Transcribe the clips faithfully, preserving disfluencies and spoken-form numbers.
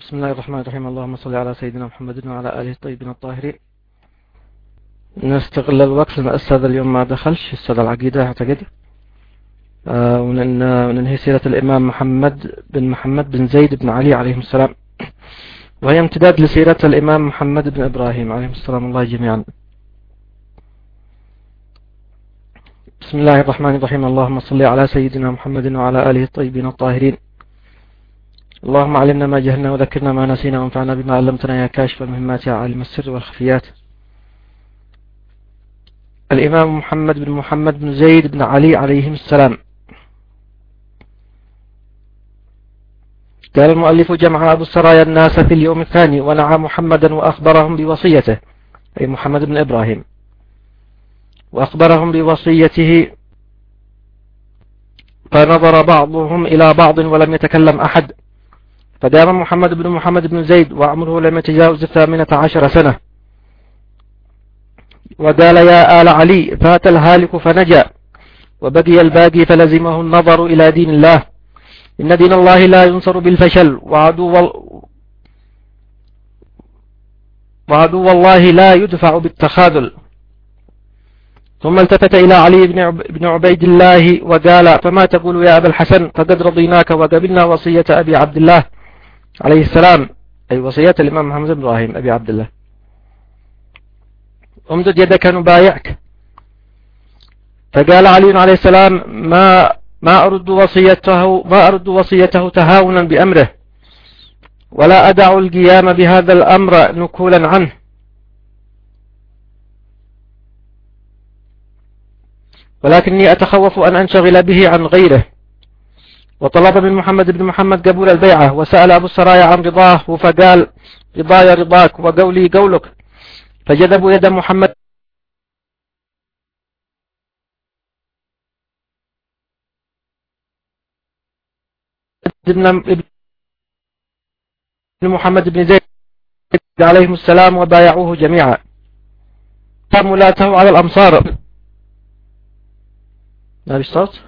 بسم الله الرحمن الرحيم. اللهم صل على سيدنا محمد وعلى آله الطيبين الطاهرين. نستغل الوقت لأن الأستاذ اليوم ما دخلش، أستاذ العقيدة أعتقد، آه وننهي سيرة الإمام محمد بن محمد بن زيد بن علي عليهم السلام، وهي امتداد لسيرة الإمام محمد بن إبراهيم عليهم السلام الله جميعا. بسم الله الرحمن الرحيم. اللهم صل على سيدنا محمد وعلى آله الطيبين الطاهرين. اللهم علمنا ما جهلنا وذكرنا ما نسينا وانفعنا بما علمتنا يا كاشف المهمات يا عالم السر والخفيات. الإمام محمد بن محمد بن زيد بن علي عليهم السلام. قال المؤلف: جمع أبو السرايا الناس في اليوم الثاني ونعى محمدا وأخبرهم بوصيته، أي محمد بن إبراهيم، وأخبرهم بوصيته، فنظر بعضهم إلى بعض ولم يتكلم أحد، فدام محمد بن محمد بن زيد وعمره لم يتجاوز الثامنة عشر سنة، وقال: يا آل علي فات الهالك فنجا وبقي الباقي فلزمه النظر إلى دين الله، إن دين الله لا ينصر بالفشل، وعدو, وعدو الله لا يدفع بالتخاذل. ثم التفت إلى علي بن عبيد الله وقال: فما تقول يا أبا الحسن؟ فقد رضيناك وقبلنا وصية أبي عبد الله عليه السلام، أي وصية الإمام محمد بن إبراهيم أبي عبد الله. امدد يدك نبايعك. فقال علي عليه السلام: ما ما أرد وصيته ما أرد وصيته تهاونا بأمره، ولا أدع القيام بهذا الأمر نكولا عنه، ولكني أتخوف أن أنشغل به عن غيره. وطلب من محمد بن محمد قبول البيعة، وسأل أبو السرايا عن رضاه، فقال: رضاي رضاك وقولي قولك. فجذبوا يد محمد بن محمد بن زيد عليهم السلام وبايعوه جميعا. فملاته على الأمصار. ما بالصوت؟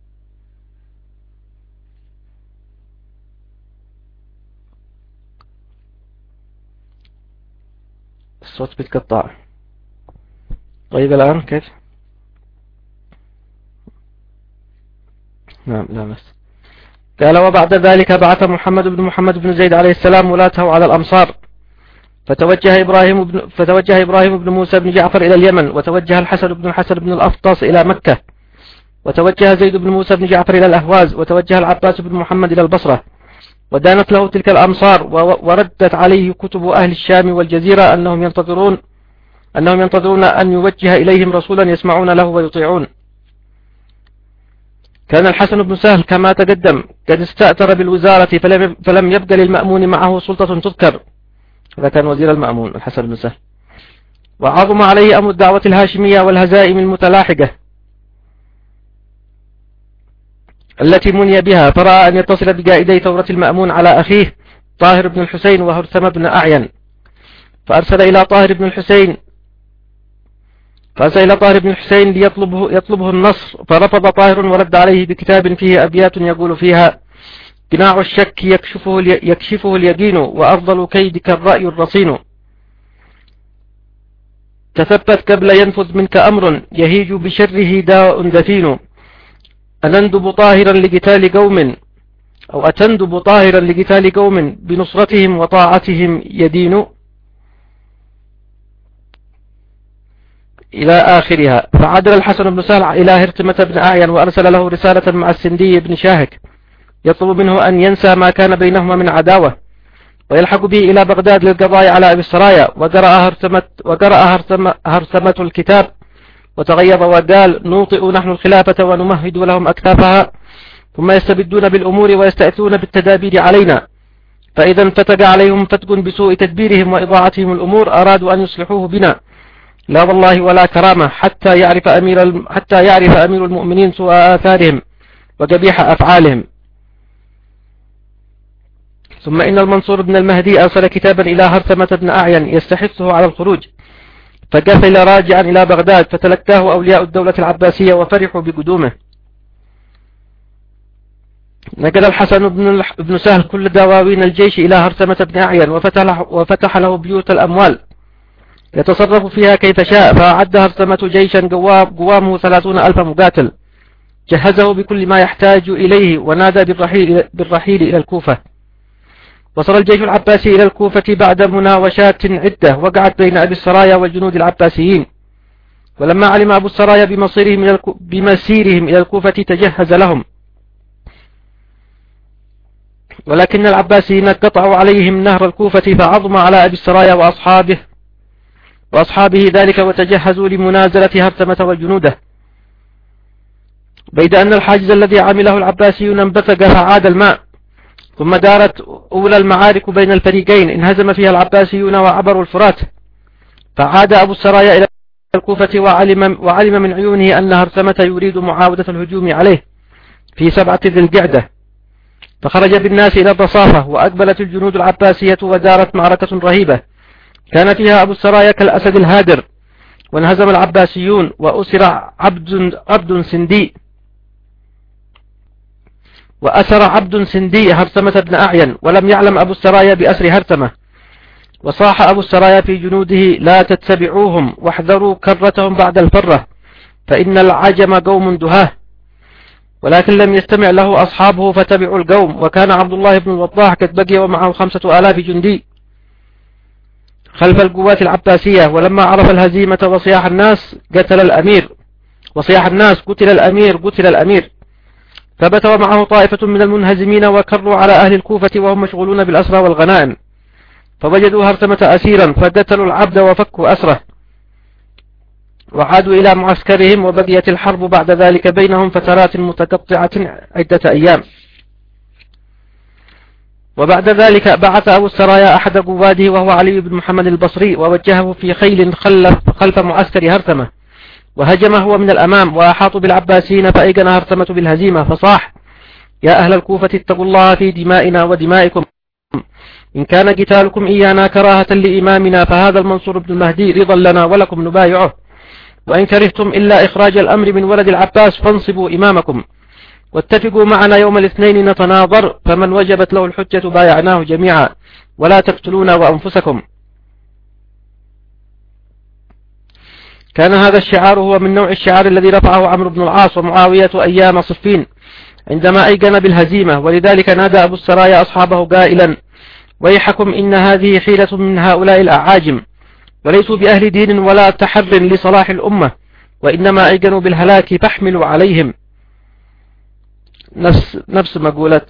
الصوت بيتقطع. طيب الآن كيف؟ نعم لا بس. قال: وبعد ذلك بعث محمد بن محمد بن زيد عليه السلام ولاته على الأمصار، فتوجه إبراهيم بن, فتوجه إبراهيم بن موسى بن جعفر إلى اليمن، وتوجه الحسن بن الحسن بن الأفطاس إلى مكة، وتوجه زيد بن موسى بن جعفر إلى الأهواز، وتوجه العباس بن محمد إلى البصرة. ودانت له تلك الأمصار، وردت عليه كتب أهل الشام والجزيرة أنهم ينتظرون أنهم ينتظرون أن يوجه إليهم رسولا يسمعون له ويطيعون. كان الحسن بن سهل كما تقدم قد استأثر بالوزارة، فلم, فلم يبق للمأمون معه سلطة تذكر. هذا كان وزير المأمون الحسن بن سهل. وعظم عليه أمر الدعوة الهاشمية والهزائم المتلاحقة التي مني بها، فرأى أن يتصل بقائدي ثورة المأمون على أخيه طاهر بن الحسين وهرثم بن أعين، فأرسل إلى طاهر بن الحسين فأرسل إلى طاهر بن الحسين ليطلبه يطلبه النصر، فرفض طاهر ورد عليه بكتاب فيه أبيات يقول فيها: قناع الشك يكشفه, يكشفه اليقين، وأفضل كيدك الرأي الرصين، تثبت قبل ينفذ منك أمر، يهيج بشره داء دفين، أنندب طاهرا لقتال قوم أو أتندب طاهرا لقتال قوم، بنصرتهم وطاعتهم يدين، إلى آخرها. فعدل الحسن بن سهل إلى هرتمة بن أعين، وأرسل له رسالة مع السندي بن شاهك يطلب منه أن ينسى ما كان بينهما من عداوة، ويلحق به إلى بغداد للقضاء على أبي السرايا. وقرأ هرتمة, وقرأ هرتمة, هرتمة الكتاب وتغيظ وقال: نوطئ نحن الخلافة ونمهد لهم أكتافها، ثم يستبدون بالأمور ويستأثون بالتدابير علينا، فإذا انفتق عليهم فتق بسوء تدبيرهم وإضاعتهم الأمور أرادوا أن يصلحوه بنا، لا والله ولا كرامة، حتى يعرف أمير, حتى يعرف أمير المؤمنين سوء آثارهم وقبيح أفعالهم. ثم إن المنصور بن المهدي أرسل كتابا إلى هرثمة بن أعين يستحثه على الخروج، فقفل راجعا إلى بغداد، فتلكاه أولياء الدولة العباسية وفرحوا بقدومه. نقل الحسن بن بن سهل كل دواوين الجيش إلى هرثمة بن أعين وفتح, وفتح له بيوت الأموال يتصرف فيها كيف شاء، فأعد هرثمة جيشا قوامه ثلاثون ألف مقاتل، جهزه بكل ما يحتاج إليه، ونادى بالرحيل, بالرحيل إلى الكوفة. وصل الجيش العباسي إلى الكوفة بعد مناوشات عدة وقعت بين أبي السرايا والجنود العباسيين. ولما علم أبو السرايا بمصيرهم إلى بمسيرهم إلى الكوفة تجهز لهم، ولكن العباسيين قطعوا عليهم نهر الكوفة، فعظم على أبي السرايا وأصحابه وأصحابه ذلك وتجهزوا لمنازلة هرثمة وجنوده. بيد أن الحاجز الذي عمله العباسيون انبثق فعاد الماء، ثم دارت أولى المعارك بين الفريقين انهزم فيها العباسيون وعبروا الفرات، فعاد أبو السرايا إلى الكوفة وعلم, وعلم من عيونه أن هرثمة يريد معاودة الهجوم عليه في سبعة ذي القعدة، فخرج بالناس إلى الضصافة، وأقبلت الجنود العباسية ودارت معركة رهيبة كان فيها أبو السرايا كالأسد الهادر، وانهزم العباسيون وأسر عبد, عبد سندي وأسر عبد سندي هرثمة بن أعين، ولم يعلم أبو السرايا بأسر هرثمة. وصاح أبو السرايا في جنوده: لا تتبعوهم واحذروا كرتهم بعد الفرة، فإن العجم قوم دهاه. ولكن لم يستمع له أصحابه فتبعوا القوم، وكان عبد الله بن الوضاح قد بقي ومعه خمسة آلاف جندي خلف القوات العباسية. ولما عرف الهزيمة وصياح الناس قتل الأمير وصياح الناس قتل الأمير قتل الأمير ثبت ومعه طائفة من المنهزمين وكروا على أهل الكوفة وهم مشغولون بالأسرى والغنائم، فوجدوا هرثمة أسيرا فقتلوا العبد وفكوا أسره وعادوا إلى معسكرهم، وبقيت الحرب بعد ذلك بينهم فترات متقطعة عدة أيام. وبعد ذلك بعث أبو السرايا أحد قواده وهو علي بن محمد البصري، ووجهه في خيل خلف, خلف معسكر هرثمة، وهجم هو من الأمام وأحاطوا بالعباسيين، فأيقن هرثمة بالهزيمة فصاح: يا أهل الكوفة اتقوا الله في دمائنا ودمائكم، إن كان قتالكم إيانا كراهة لإمامنا فهذا المنصور بن المهدي رضا لنا ولكم نبايعه، وإن كرهتم إلا إخراج الأمر من ولد العباس فانصبوا إمامكم، واتفقوا معنا يوم الاثنين نتناظر، فمن وجبت له الحجة بايعناه جميعا، ولا تقتلونا وأنفسكم. كان هذا الشعار هو من نوع الشعار الذي رفعه عمرو بن العاص ومعاوية أيام صفين عندما أيقن بالهزيمة، ولذلك نادى أبو السرايا أصحابه قائلا: ويحكم إن هذه حيلة من هؤلاء الأعاجم، وليسوا بأهل دين ولا تحر لصلاح الأمة، وإنما أيقنوا بالهلاك فاحملوا عليهم. نفس, نفس مقولة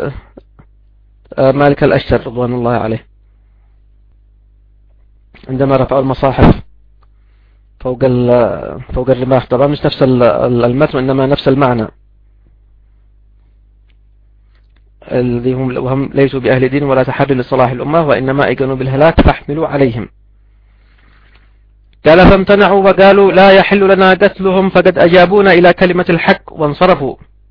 مالك الأشتر رضوان الله عليه عندما رفعوا المصاحف فوق فوق الرماح، طبعا مش نفس المتن إنما نفس المعنى، الذي هم وهم ليسوا بأهل دين ولا تحر لصلاح الأمة وإنما أيقنوا بالهلاك فاحملوا عليهم. قال: فامتنعوا وقالوا: لا يحل لنا قتلهم، فقد أجابونا إلى كلمة الحق وانصرفوا.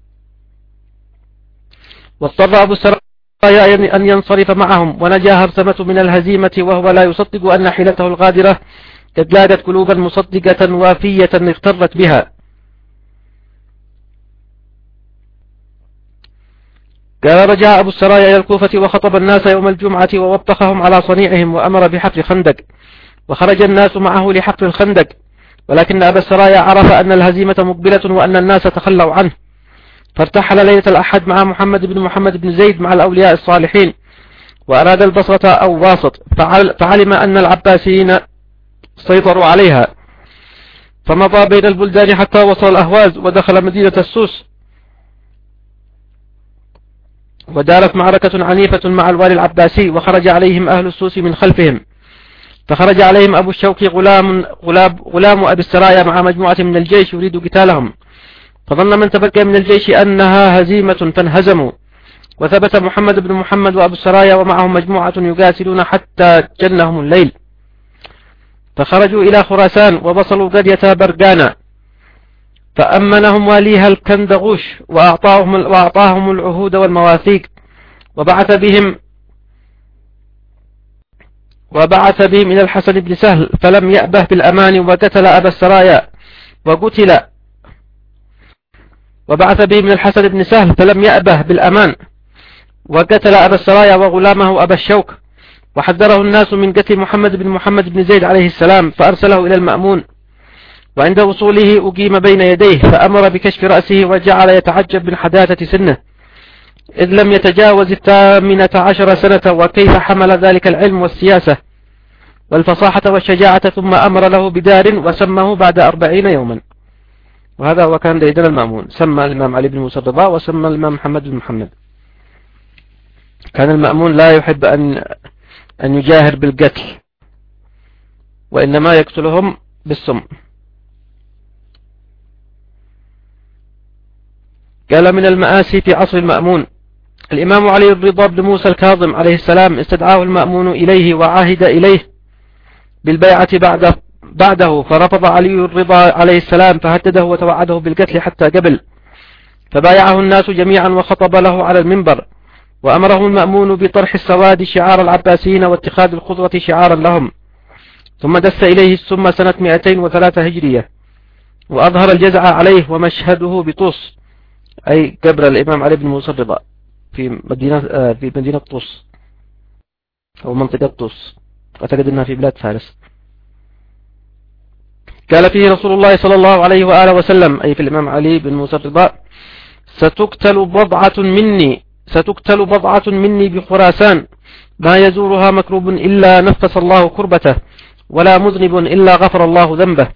واضطر أبو السرايا أن ينصرف معهم، ونجا هرثمة من الهزيمة وهو لا يصدق أن حيلته الغادرة قد لاقت قلوبا مصدقة وافية اغترت بها. قال: رجع أبو السرايا إلى الكوفة وخطب الناس يوم الجمعة ووبخهم على صنيعهم وأمر بحفر خندق، وخرج الناس معه لحفر الخندق، ولكن أبا السرايا عرف أن الهزيمة مقبلة وأن الناس تخلوا عنه، فارتحل ليلة الأحد مع محمد بن محمد بن زيد مع الأولياء الصالحين، وأراد البصرة أو واسط، فعلم أن العباسيين سيطروا عليها، فمضى بين البلدان حتى وصل الأهواز ودخل مدينة السوس، ودارت معركة عنيفة مع الوالي العباسي، وخرج عليهم أهل السوس من خلفهم، فخرج عليهم أبو الشوك غلام, غلام, غلام أبي السرايا مع مجموعة من الجيش يريد قتالهم، فظن من تبقى من الجيش أنها هزيمة فانهزموا، وثبت محمد بن محمد وأبو السرايا ومعهم مجموعة يقاتلون حتى جنهم الليل، فخرجوا إلى خراسان ووصلوا قرية برقانا، فأمنهم واليها الكندغوش وأعطاهم, وأعطاهم العهود والمواثيق، وبعث بهم وبعث بهم إلى الحسن بن سهل، فلم يأبه بالأمان وقتل أبا السرايا، وقتل وبعث به من الحسن بن سهل فلم يأبه بالأمان، وقتل أبا السرايا وغلامه أبا الشوك، وحذره الناس من قتل محمد بن محمد بن زيد عليه السلام، فأرسله إلى المأمون، وعند وصوله أقيم بين يديه فأمر بكشف رأسه، وجعل يتعجب من حداثة سنه إذ لم يتجاوز الثامنة عشر سنة، وكيف حمل ذلك العلم والسياسة والفصاحة والشجاعة، ثم أمر له بدار وسمه بعد أربعين يوما. وهذا هو كان ليدنا المأمون، سمى الإمام علي بن موسى الرضا وسمى الإمام محمد بن محمد. كان المأمون لا يحب أن أن يجاهر بالقتل، وإنما يقتلهم بالسم. قال من المآسي في عصر المأمون: الإمام علي الرضا بن موسى الكاظم عليه السلام استدعاه المأمون إليه وعاهد إليه بالبيعة بعده, بعده فرفض علي الرضا عليه السلام، فهدده وتوعده بالقتل حتى قبل، فبايعه الناس جميعا وخطب له على المنبر، وأمره المأمون بطرح السواد شعار العباسيين واتخاذ الخضرة شعارا لهم، ثم دس إليه السم سنة مئتين وثلاثة هجرية، وأظهر الجزع عليه، ومشهده بطوس أي قبر الإمام علي بن موسى الرضا في مدينة في مدينة طوس أو منطقة طوس، أعتقد أنها في بلاد فارس. قال فيه رسول الله صلى الله عليه وآله وسلم أي في الإمام علي بن موسى الرضا: ستقتل بضعة مني ستقتل بضعة مني بخراسان، ما يزورها مكروب إلا نفس الله كربته، ولا مذنب إلا غفر الله ذنبه.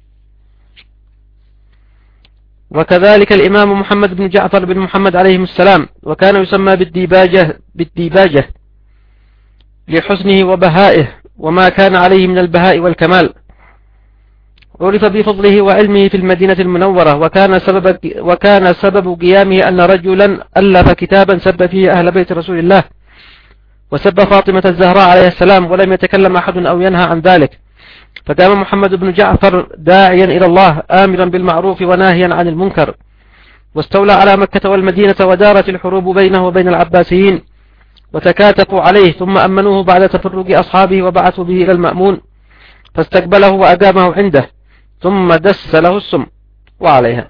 وكذلك الإمام محمد بن جعفر بن محمد عليه السلام، وكان يسمى بالديباجة, بالديباجة لحسنه وبهائه، وما كان عليه من البهاء والكمال، عرف بفضله وعلمه في المدينة المنورة، وكان سبب, وكان سبب قيامه أن رجلا ألف كتابا سب فيه أهل بيت رسول الله، وسب فاطمة الزهراء عليه السلام، ولم يتكلم أحد أو ينهى عن ذلك، فقام محمد بن جعفر داعيا إلى الله آمرا بالمعروف وناهيا عن المنكر، واستولى على مكة والمدينة، ودارت الحروب بينه وبين العباسيين، وتكاتفوا عليه، ثم أمنوه بعد تفرق أصحابه، وبعثوا به إلى المأمون، فاستقبله وأقامه عنده، ثم دس له السم وعليها.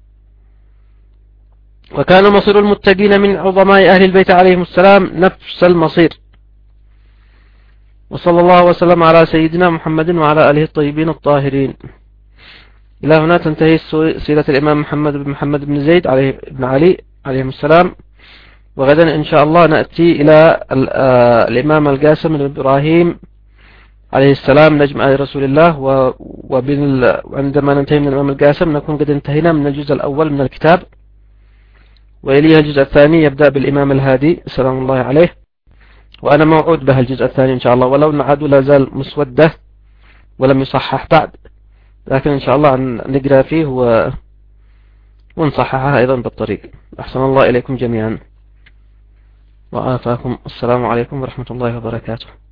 وكان مصير المتقين من عظماء أهل البيت عليهم السلام نفس المصير. وصلى الله وسلم على سيدنا محمد وعلى آله الطيبين الطاهرين. إلى هنا تنتهي سيرة الإمام محمد بن محمد بن زيد عليه بن علي عليهم السلام. وغدا إن شاء الله نأتي إلى الإمام القاسم بن إبراهيم عليه السلام نجم آل رسول الله، وعندما ننتهي من الإمام القاسم نكون قد انتهينا من الجزء الأول من الكتاب، وإليها الجزء الثاني يبدأ بالإمام الهادي سلام الله عليه، وأنا موعود به الجزء الثاني إن شاء الله، ولو نعاد لا زال مسودة ولم يصحح بعد، لكن إن شاء الله نقرأ فيه و... ونصححها أيضا بالطريق. أحسن الله إليكم جميعا وآفاكم. السلام عليكم ورحمة الله وبركاته.